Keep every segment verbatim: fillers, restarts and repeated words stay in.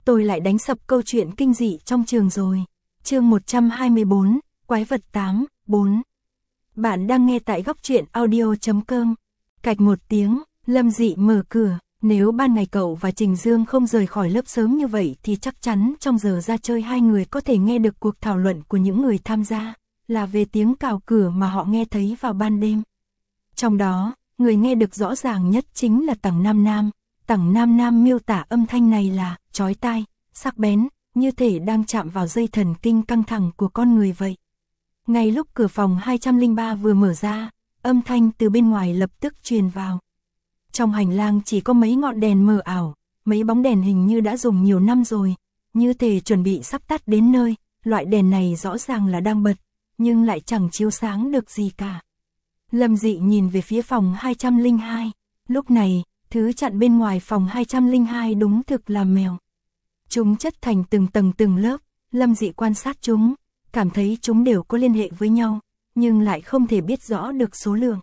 tôi lại đánh sập câu chuyện kinh dị trong trường rồi. Chương một trăm hai mươi bốn, Quái vật tám, bốn. Bạn đang nghe tại góc truyện audio chấm com. Cạch một tiếng, Lâm Dị mở cửa. Nếu ban ngày cậu và Trình Dương không rời khỏi lớp sớm như vậy thì chắc chắn trong giờ ra chơi hai người có thể nghe được cuộc thảo luận của những người tham gia, là về tiếng cào cửa mà họ nghe thấy vào ban đêm. Trong đó, người nghe được rõ ràng nhất chính là Tằng Nam Nam. Tằng Nam Nam miêu tả âm thanh này là chói tai, sắc bén, như thể đang chạm vào dây thần kinh căng thẳng của con người vậy. Ngay lúc cửa phòng hai trăm lẻ ba vừa mở ra, âm thanh từ bên ngoài lập tức truyền vào. Trong hành lang chỉ có mấy ngọn đèn mờ ảo, mấy bóng đèn hình như đã dùng nhiều năm rồi, như thể chuẩn bị sắp tắt đến nơi. Loại đèn này rõ ràng là đang bật, nhưng lại chẳng chiếu sáng được gì cả. Lâm Dị nhìn về phía phòng hai trăm lẻ hai. Lúc này, thứ chặn bên ngoài phòng hai trăm lẻ hai đúng thực là mèo. Chúng chất thành từng tầng từng lớp. Lâm Dị quan sát chúng, cảm thấy chúng đều có liên hệ với nhau, nhưng lại không thể biết rõ được số lượng.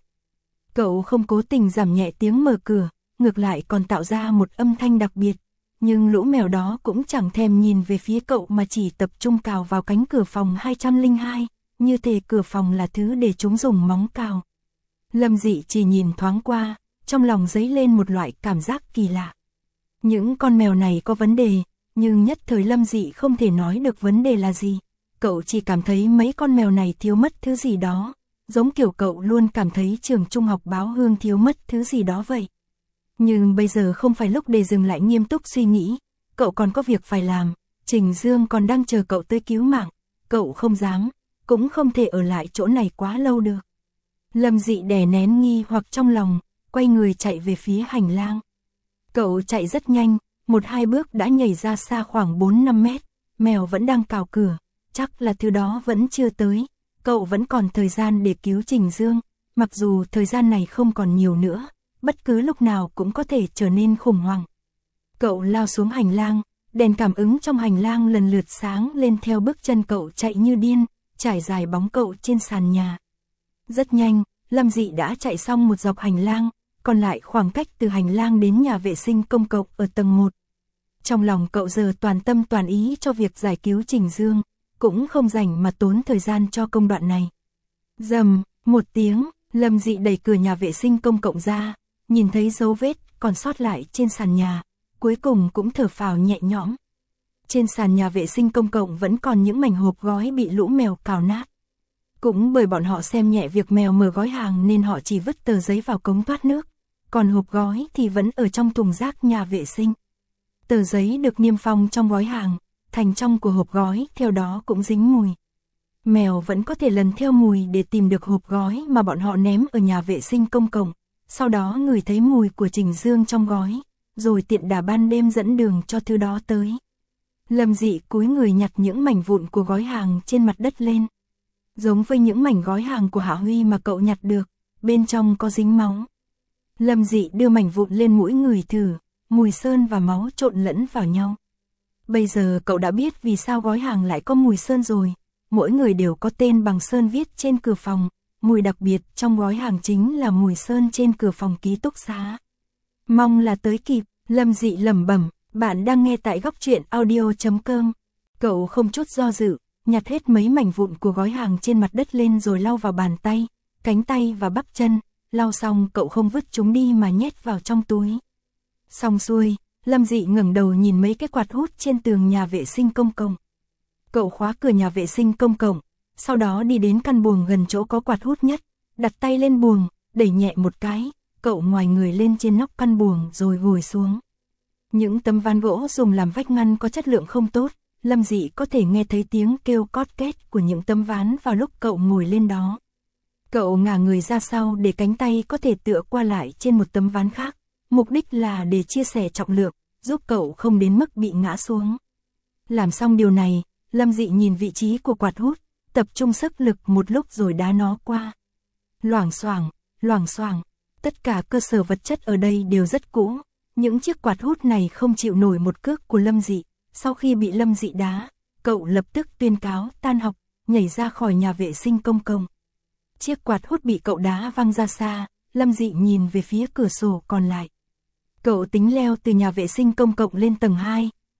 Cậu không cố tình giảm nhẹ tiếng mở cửa, ngược lại còn tạo ra một âm thanh đặc biệt. Nhưng lũ mèo đó cũng chẳng thèm nhìn về phía cậu mà chỉ tập trung cào vào cánh cửa phòng hai trăm lẻ hai, như thể cửa phòng là thứ để chúng dùng móng cào. Lâm Dị chỉ nhìn thoáng qua, trong lòng dấy lên một loại cảm giác kỳ lạ. Những con mèo này có vấn đề, nhưng nhất thời Lâm Dị không thể nói được vấn đề là gì. Cậu chỉ cảm thấy mấy con mèo này thiếu mất thứ gì đó, giống kiểu cậu luôn cảm thấy trường trung học Báo Hương thiếu mất thứ gì đó vậy. Nhưng bây giờ không phải lúc để dừng lại nghiêm túc suy nghĩ, cậu còn có việc phải làm, Trình Dương còn đang chờ cậu tới cứu mạng, cậu không dám, cũng không thể ở lại chỗ này quá lâu được. Lâm Dị đè nén nghi hoặc trong lòng, quay người chạy về phía hành lang. Cậu chạy rất nhanh, một hai bước đã nhảy ra xa khoảng bốn năm mét, mèo vẫn đang cào cửa, chắc là thứ đó vẫn chưa tới. Cậu vẫn còn thời gian để cứu Trình Dương, mặc dù thời gian này không còn nhiều nữa, bất cứ lúc nào cũng có thể trở nên khủng hoảng. Cậu lao xuống hành lang, đèn cảm ứng trong hành lang lần lượt sáng lên theo bước chân cậu chạy như điên, trải dài bóng cậu trên sàn nhà. Rất nhanh, Lâm Dị đã chạy xong một dọc hành lang, còn lại khoảng cách từ hành lang đến nhà vệ sinh công cộng ở tầng một. Trong lòng cậu giờ toàn tâm toàn ý cho việc giải cứu Trình Dương, cũng không rảnh mà tốn thời gian cho công đoạn này. Rầm, một tiếng, Lâm Dị đẩy cửa nhà vệ sinh công cộng ra, nhìn thấy dấu vết còn sót lại trên sàn nhà, cuối cùng cũng thở phào nhẹ nhõm. Trên sàn nhà vệ sinh công cộng vẫn còn những mảnh hộp gói bị lũ mèo cào nát. Cũng bởi bọn họ xem nhẹ việc mèo mở gói hàng nên họ chỉ vứt tờ giấy vào cống thoát nước, còn hộp gói thì vẫn ở trong thùng rác nhà vệ sinh. Tờ giấy được niêm phong trong gói hàng, thành trong của hộp gói theo đó cũng dính mùi. Mèo vẫn có thể lần theo mùi để tìm được hộp gói mà bọn họ ném ở nhà vệ sinh công cộng, sau đó ngửi thấy mùi của Trình Dương trong gói, rồi tiện đà ban đêm dẫn đường cho thứ đó tới. Lâm Dị cúi người nhặt những mảnh vụn của gói hàng trên mặt đất lên. Giống với những mảnh gói hàng của Hạ Huy mà cậu nhặt được, bên trong có dính máu. Lâm Dị đưa mảnh vụn lên mũi ngửi thử, mùi sơn và máu trộn lẫn vào nhau. Bây giờ cậu đã biết vì sao gói hàng lại có mùi sơn rồi, mỗi người đều có tên bằng sơn viết trên cửa phòng, mùi đặc biệt trong gói hàng chính là mùi sơn trên cửa phòng ký túc xá. Mong là tới kịp, Lâm Dị lẩm bẩm, bạn đang nghe tại góc truyện audio chấm com. Cậu không chút do dự, nhặt hết mấy mảnh vụn của gói hàng trên mặt đất lên rồi lau vào bàn tay, cánh tay và bắp chân, lau xong cậu không vứt chúng đi mà nhét vào trong túi. Xong xuôi, Lâm Dị ngẩng đầu nhìn mấy cái quạt hút trên tường nhà vệ sinh công cộng. Cậu khóa cửa nhà vệ sinh công cộng, sau đó đi đến căn buồng gần chỗ có quạt hút nhất, đặt tay lên buồng, đẩy nhẹ một cái, cậu ngoài người lên trên nóc căn buồng rồi ngồi xuống. Những tấm ván gỗ dùng làm vách ngăn có chất lượng không tốt, Lâm Dị có thể nghe thấy tiếng kêu cót két của những tấm ván vào lúc cậu ngồi lên đó. Cậu ngả người ra sau để cánh tay có thể tựa qua lại trên một tấm ván khác, mục đích là để chia sẻ trọng lượng, giúp cậu không đến mức bị ngã xuống. Làm xong điều này, Lâm Dị nhìn vị trí của quạt hút, tập trung sức lực một lúc rồi đá nó qua. Loảng xoảng, loảng xoảng, tất cả cơ sở vật chất ở đây đều rất cũ, những chiếc quạt hút này không chịu nổi một cước của Lâm Dị. Sau khi bị Lâm Dị đá, cậu lập tức tuyên cáo tan học, nhảy ra khỏi nhà vệ sinh công cộng. Chiếc quạt hút bị cậu đá văng ra xa, Lâm Dị nhìn về phía cửa sổ còn lại. Cậu tính leo từ nhà vệ sinh công cộng lên tầng hai,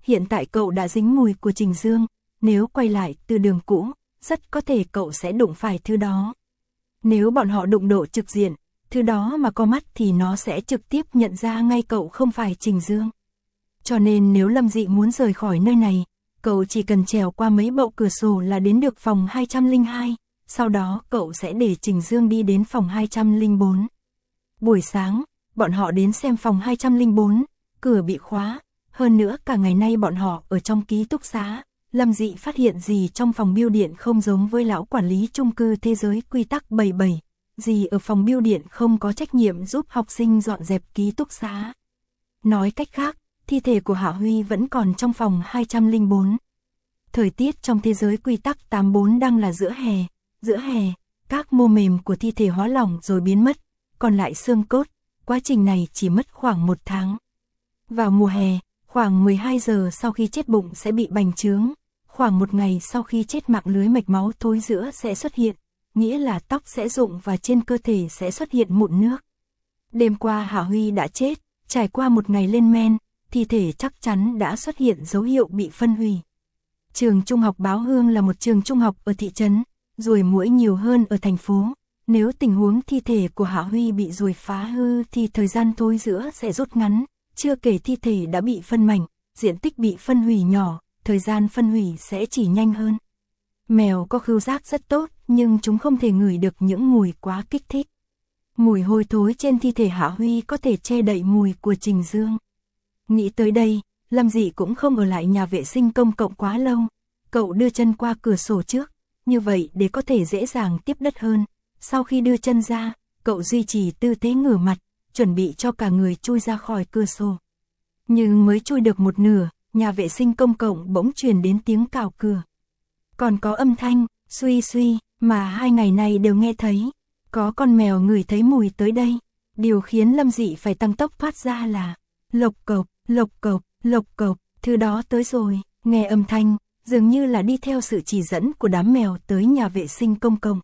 hiện tại cậu đã dính mùi của Trình Dương, nếu quay lại từ đường cũ, rất có thể cậu sẽ đụng phải thứ đó. Nếu bọn họ đụng độ trực diện, thứ đó mà có mắt thì nó sẽ trực tiếp nhận ra ngay cậu không phải Trình Dương. Cho nên nếu Lâm Dị muốn rời khỏi nơi này, cậu chỉ cần trèo qua mấy bậu cửa sổ là đến được phòng hai trăm lẻ hai, sau đó cậu sẽ để Trình Dương đi đến phòng hai trăm lẻ bốn. Buổi sáng, bọn họ đến xem phòng hai trăm lẻ bốn, cửa bị khóa, hơn nữa cả ngày nay bọn họ ở trong ký túc xá, Lâm Dị phát hiện gì trong phòng bưu điện không giống với lão quản lý chung cư Thế Giới quy tắc bảy mươi bảy, gì ở phòng bưu điện không có trách nhiệm giúp học sinh dọn dẹp ký túc xá. Nói cách khác, thi thể của Hạ Huy vẫn còn trong phòng hai trăm lẻ bốn. Thời tiết trong Thế Giới quy tắc tám mươi bốn đang là giữa hè, giữa hè, các mô mềm của thi thể hóa lỏng rồi biến mất, còn lại xương cốt, quá trình này chỉ mất khoảng một tháng. Vào mùa hè, khoảng mười hai giờ sau khi chết bụng sẽ bị bành trướng, khoảng một ngày sau khi chết mạng lưới mạch máu thối rữa sẽ xuất hiện, nghĩa là tóc sẽ rụng và trên cơ thể sẽ xuất hiện mụn nước. Đêm qua Hạ Huy đã chết, trải qua một ngày lên men, thi thể chắc chắn đã xuất hiện dấu hiệu bị phân hủy. Trường trung học Báo Hương là một trường trung học ở thị trấn, ruồi muỗi nhiều hơn ở thành phố. Nếu tình huống thi thể của Hạ Huy bị ruồi phá hư thì thời gian thối rữa sẽ rút ngắn, chưa kể thi thể đã bị phân mảnh, diện tích bị phân hủy nhỏ, thời gian phân hủy sẽ chỉ nhanh hơn. Mèo có khứu giác rất tốt, nhưng chúng không thể ngửi được những mùi quá kích thích. Mùi hôi thối trên thi thể Hạ Huy có thể che đậy mùi của Trình Dương. Nghĩ tới đây, Lâm Dị cũng không ở lại nhà vệ sinh công cộng quá lâu. Cậu đưa chân qua cửa sổ trước, như vậy để có thể dễ dàng tiếp đất hơn. Sau khi đưa chân ra, cậu duy trì tư thế ngửa mặt, chuẩn bị cho cả người chui ra khỏi cửa sổ. Nhưng mới chui được một nửa, nhà vệ sinh công cộng bỗng truyền đến tiếng cào cửa. Còn có âm thanh, suy suy, mà hai ngày này đều nghe thấy. Có con mèo ngửi thấy mùi tới đây. Điều khiến Lâm Dị phải tăng tốc thoát ra là lộc cộc, lộc cộc, lộc cộc, thứ đó tới rồi. Nghe âm thanh, dường như là đi theo sự chỉ dẫn của đám mèo tới nhà vệ sinh công cộng.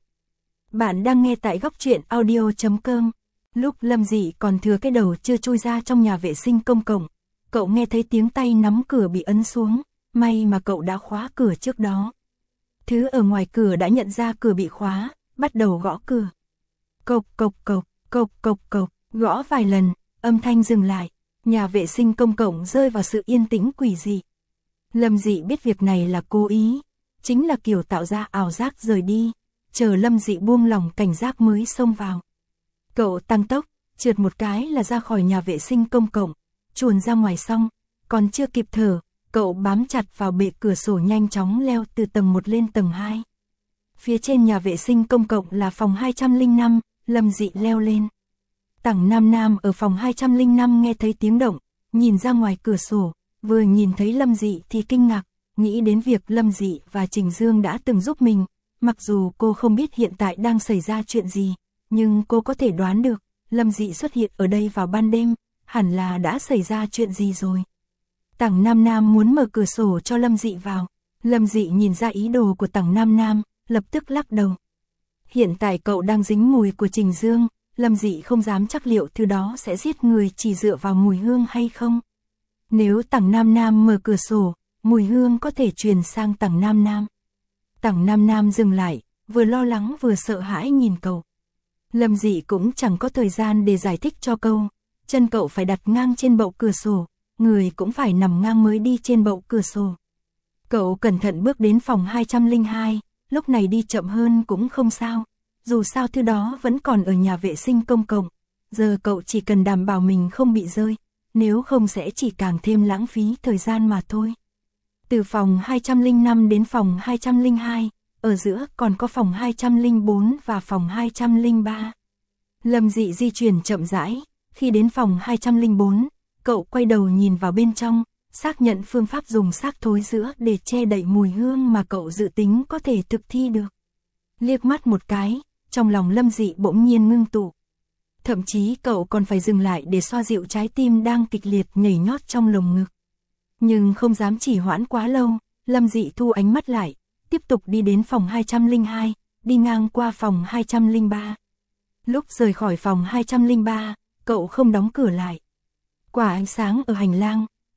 Bạn đang nghe tại góc truyện audio chấm com. Lúc Lâm Dị còn thừa cái đầu chưa chui ra trong nhà vệ sinh công cộng, cậu nghe thấy tiếng tay nắm cửa bị ấn xuống, may mà cậu đã khóa cửa trước đó. Thứ ở ngoài cửa đã nhận ra cửa bị khóa, bắt đầu gõ cửa. Cộc cộc cộc, cộc cộc cộc, gõ vài lần, âm thanh dừng lại, nhà vệ sinh công cộng rơi vào sự yên tĩnh quỷ dị. Lâm Dị biết việc này là cố ý, chính là kiểu tạo ra ảo giác rời đi, chờ Lâm Dị buông lỏng cảnh giác mới xông vào. Cậu tăng tốc, trượt một cái là ra khỏi nhà vệ sinh công cộng, chuồn ra ngoài xong, còn chưa kịp thở, cậu bám chặt vào bệ cửa sổ nhanh chóng leo từ tầng một lên tầng hai. Phía trên nhà vệ sinh công cộng là phòng hai trăm lẻ năm, Lâm Dị leo lên. Tằng Nam Nam ở phòng hai trăm lẻ năm nghe thấy tiếng động, nhìn ra ngoài cửa sổ, vừa nhìn thấy Lâm Dị thì kinh ngạc, nghĩ đến việc Lâm Dị và Trình Dương đã từng giúp mình, mặc dù cô không biết hiện tại đang xảy ra chuyện gì, nhưng cô có thể đoán được, Lâm Dị xuất hiện ở đây vào ban đêm, hẳn là đã xảy ra chuyện gì rồi. Tằng Nam Nam muốn mở cửa sổ cho Lâm Dị vào, Lâm Dị nhìn ra ý đồ của Tằng Nam Nam, lập tức lắc đầu. Hiện tại cậu đang dính mùi của Trình Dương, Lâm Dị không dám chắc liệu thứ đó sẽ giết người chỉ dựa vào mùi hương hay không. Nếu Tằng Nam Nam mở cửa sổ, mùi hương có thể truyền sang Tằng Nam Nam. Tằng Nam Nam dừng lại, vừa lo lắng vừa sợ hãi nhìn cậu. Lâm Dị cũng chẳng có thời gian để giải thích cho cậu, chân cậu phải đặt ngang trên bậu cửa sổ, người cũng phải nằm ngang mới đi trên bậu cửa sổ. Cậu cẩn thận bước đến phòng hai trăm lẻ hai, lúc này đi chậm hơn cũng không sao, dù sao thứ đó vẫn còn ở nhà vệ sinh công cộng, giờ cậu chỉ cần đảm bảo mình không bị rơi, nếu không sẽ chỉ càng thêm lãng phí thời gian mà thôi. Từ phòng hai trăm lẻ năm đến phòng hai trăm lẻ hai, ở giữa còn có phòng hai trăm lẻ bốn và phòng hai trăm lẻ ba. Lâm Dị di chuyển chậm rãi, khi đến phòng hai trăm lẻ bốn, cậu quay đầu nhìn vào bên trong, xác nhận phương pháp dùng xác thối rữa để che đậy mùi hương mà cậu dự tính có thể thực thi được. Liếc mắt một cái, trong lòng Lâm Dị bỗng nhiên ngưng tụ. Thậm chí cậu còn phải dừng lại để xoa dịu trái tim đang kịch liệt nhảy nhót trong lồng ngực. Nhưng không dám chỉ hoãn quá lâu, Lâm Dị thu ánh mắt lại, tiếp tục đi đến phòng hai trăm lẻ hai, đi ngang qua phòng hai trăm lẻ ba. Lúc rời khỏi phòng hai trăm lẻ ba, cậu không đóng cửa lại. Quả ánh sáng ở hành lang,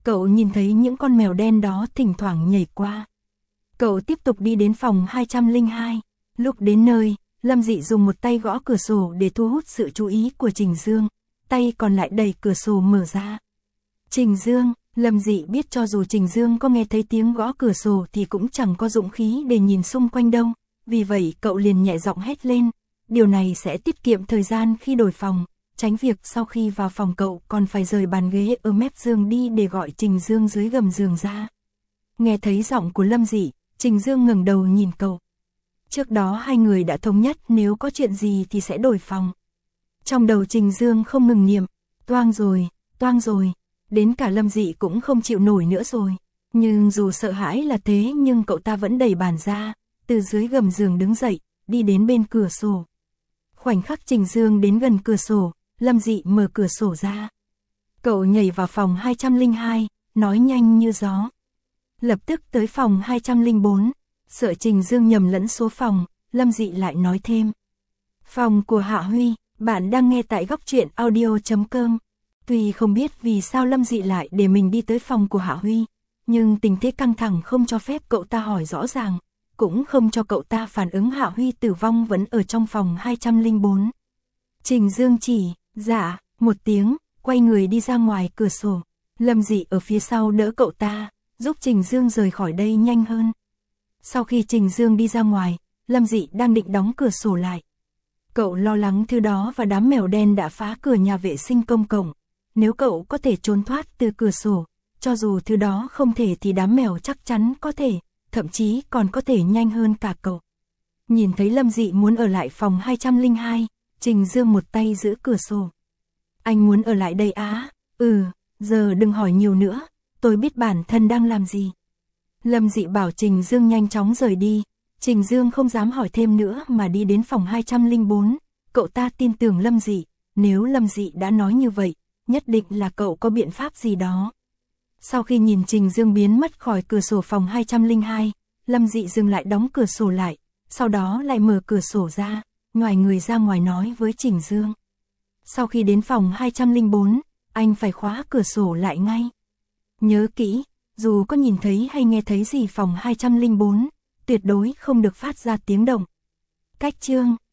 Cậu nhìn thấy những con mèo đen đó thỉnh thoảng nhảy qua. Cậu tiếp tục đi đến phòng hai trăm lẻ hai. Lúc đến nơi, Lâm Dị dùng một tay gõ cửa sổ để thu hút sự chú ý của Trình Dương, tay còn lại đẩy cửa sổ mở ra. Trình Dương, Lâm Dị biết cho dù Trình Dương có nghe thấy tiếng gõ cửa sổ thì cũng chẳng có dũng khí để nhìn xung quanh đâu, vì vậy cậu liền nhẹ giọng hét lên, điều này sẽ tiết kiệm thời gian khi đổi phòng, tránh việc sau khi vào phòng cậu còn phải rời bàn ghế ở mép giường đi để gọi Trình Dương dưới gầm giường ra. Nghe thấy giọng của Lâm Dị, Trình Dương ngẩng đầu nhìn cậu. Trước đó hai người đã thống nhất nếu có chuyện gì thì sẽ đổi phòng. Trong đầu Trình Dương không ngừng niệm, toang rồi, toang rồi, đến cả Lâm Dị cũng không chịu nổi nữa rồi. Nhưng dù sợ hãi là thế nhưng cậu ta vẫn đẩy bàn ra, từ dưới gầm giường đứng dậy, đi đến bên cửa sổ. Khoảnh khắc Trình Dương đến gần cửa sổ, Lâm Dị mở cửa sổ ra. Cậu nhảy vào phòng hai trăm lẻ hai, nói nhanh như gió. Lập tức tới phòng hai trăm lẻ bốn, sợ Trình Dương nhầm lẫn số phòng, Lâm Dị lại nói thêm. Phòng của Hạ Huy, bạn đang nghe tại góc truyện audio chấm com. Tuy không biết vì sao Lâm Dị lại để mình đi tới phòng của Hạ Huy, nhưng tình thế căng thẳng không cho phép cậu ta hỏi rõ ràng, cũng không cho cậu ta phản ứng Hạ Huy tử vong vẫn ở trong phòng hai trăm lẻ bốn. Trình Dương chỉ, dạ, một tiếng, quay người đi ra ngoài cửa sổ. Lâm Dị ở phía sau đỡ cậu ta, giúp Trình Dương rời khỏi đây nhanh hơn. Sau khi Trình Dương đi ra ngoài, Lâm Dị đang định đóng cửa sổ lại. Cậu lo lắng thứ đó và đám mèo đen đã phá cửa nhà vệ sinh công cộng. Nếu cậu có thể trốn thoát từ cửa sổ, cho dù thứ đó không thể thì đám mèo chắc chắn có thể, thậm chí còn có thể nhanh hơn cả cậu. Nhìn thấy Lâm Dị muốn ở lại phòng hai trăm lẻ hai, Trình Dương một tay giữ cửa sổ. Anh muốn ở lại đây á? Ừ, giờ đừng hỏi nhiều nữa, tôi biết bản thân đang làm gì. Lâm Dị bảo Trình Dương nhanh chóng rời đi. Trình Dương không dám hỏi thêm nữa mà đi đến phòng hai trăm lẻ bốn. Cậu ta tin tưởng Lâm Dị, nếu Lâm Dị đã nói như vậy, nhất định là cậu có biện pháp gì đó. Sau khi nhìn Trình Dương biến mất khỏi cửa sổ phòng hai trăm lẻ hai, Lâm Dị dừng lại đóng cửa sổ lại, sau đó lại mở cửa sổ ra, ngoài người ra ngoài nói với Trình Dương. Sau khi đến phòng hai trăm lẻ bốn, anh phải khóa cửa sổ lại ngay. Nhớ kỹ, dù có nhìn thấy hay nghe thấy gì phòng hai trăm lẻ bốn, tuyệt đối không được phát ra tiếng động. Cách chương